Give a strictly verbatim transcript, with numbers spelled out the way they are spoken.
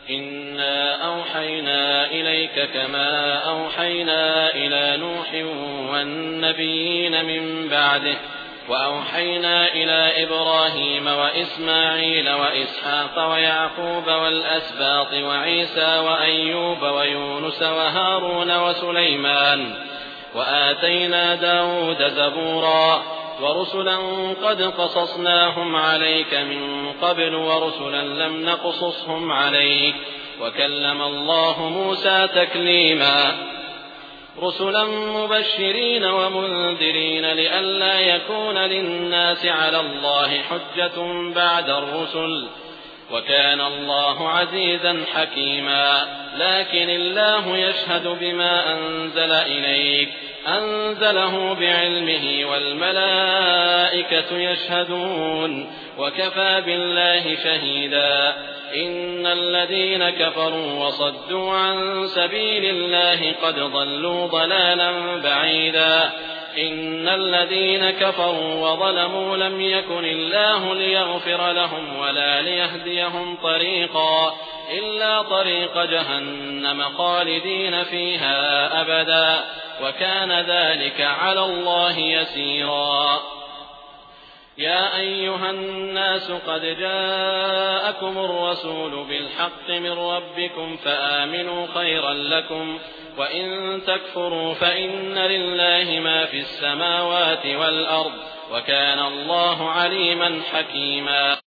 إنا أوحينا إليك كما أوحينا إلى نوح والنبيين من بعده وأوحينا إلى إبراهيم وإسماعيل وإسحاق ويعقوب والأسباط وعيسى وأيوب ويونس وهارون وسليمان وآتينا داود زبورا ورسلا قد قصصناهم عليك من قبل ورسلا لم نقصصهم عليك وكلم الله موسى تكليما رسلا مبشرين ومنذرين لئلا يكون للناس على الله حجة بعد الرسل وكان الله عزيزا حكيما لكن الله يشهد بما أنزل إليك أنزله بعلمه والملائكة يشهدون وكفى بالله شهيدا إن الذين كفروا وصدوا عن سبيل الله قد ضلوا ضلالا بعيدا إن الذين كفروا وظلموا لم يكن الله ليغفر لهم ولا ليهديهم طريقا إلا طريق جهنم خالدين فيها أبدا وكان ذلك على الله يسيرا يا أيها الناس قد جاءكم الرسول بالحق من ربكم فآمنوا خيرا لكم وإن تكفروا فإن لله ما في السماوات والأرض وكان الله عليما حكيما